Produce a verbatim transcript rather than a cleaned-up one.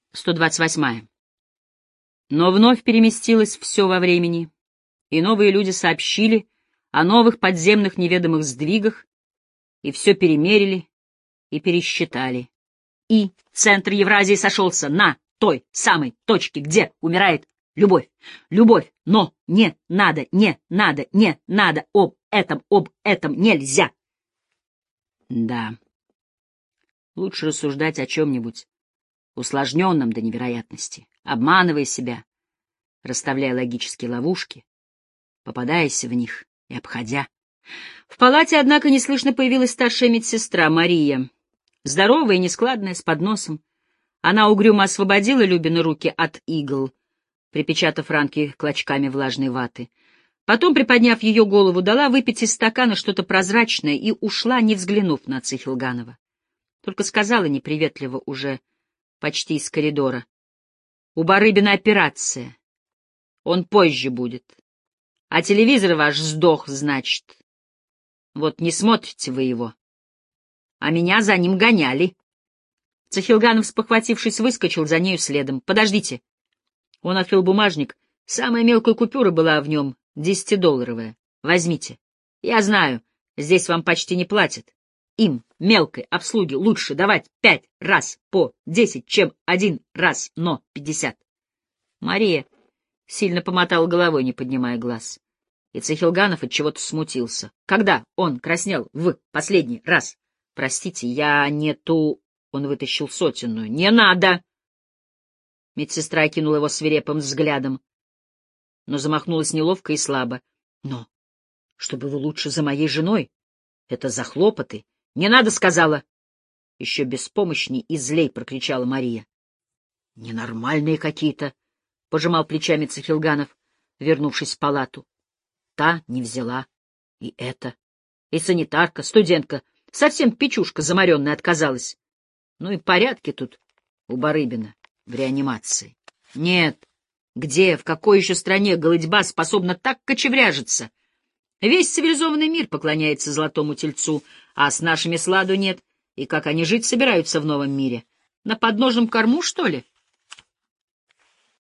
сто двадцать восьмая. Но вновь переместилось все во времени, и новые люди сообщили о новых подземных неведомых сдвигах, и все перемерили и пересчитали. И центр Евразии сошелся на той самой точке, где умирает любовь. Любовь, но не надо, не надо, не надо, об этом, об этом нельзя. Да, лучше рассуждать о чем-нибудь усложненном до невероятности, обманывая себя, расставляя логические ловушки, попадаясь в них и обходя. В палате, однако, неслышно появилась старшая медсестра Мария, здоровая и нескладная, с подносом. Она угрюмо освободила Любины руки от игл, припечатав ранки клочками влажной ваты. Потом, приподняв ее голову, дала выпить из стакана что-то прозрачное и ушла, не взглянув на Цихилганова. Только сказала неприветливо уже, почти из коридора: «У Барыбина операция. Он позже будет. А телевизор ваш сдох, значит. Вот не смотрите вы его. А меня за ним гоняли». Цихилганов, спохватившись, выскочил за нею следом. «Подождите». Он открыл бумажник. Самая мелкая купюра была в нем, десятидолларовая. «Возьмите. Я знаю, здесь вам почти не платят. Им, мелкой обслуги, лучше давать пять раз по десять, чем один раз, но пятьдесят». Мария сильно помотала головой, не поднимая глаз. И Цихилганов от чего-то смутился. Когда он краснел в последний раз? «Простите, я не ту...» Он вытащил сотенную. «Не надо!» Медсестра окинула его свирепым взглядом, но замахнулась неловко и слабо. «Но что было лучше за моей женой? Это за хлопоты. Не надо, сказала!» Еще беспомощней и злей прокричала Мария. «Ненормальные какие-то!» — пожимал плечами Цихилганов, вернувшись в палату. Та не взяла. И это. И санитарка, студентка, совсем печушка замаренная, отказалась. Ну и порядки тут у Барыбина в реанимации. Нет, где, в какой еще стране голыдьба способна так кочевряжиться? Весь цивилизованный мир поклоняется золотому тельцу, а с нашими сладу нет. И как они жить собираются в новом мире? На подножном корму, что ли?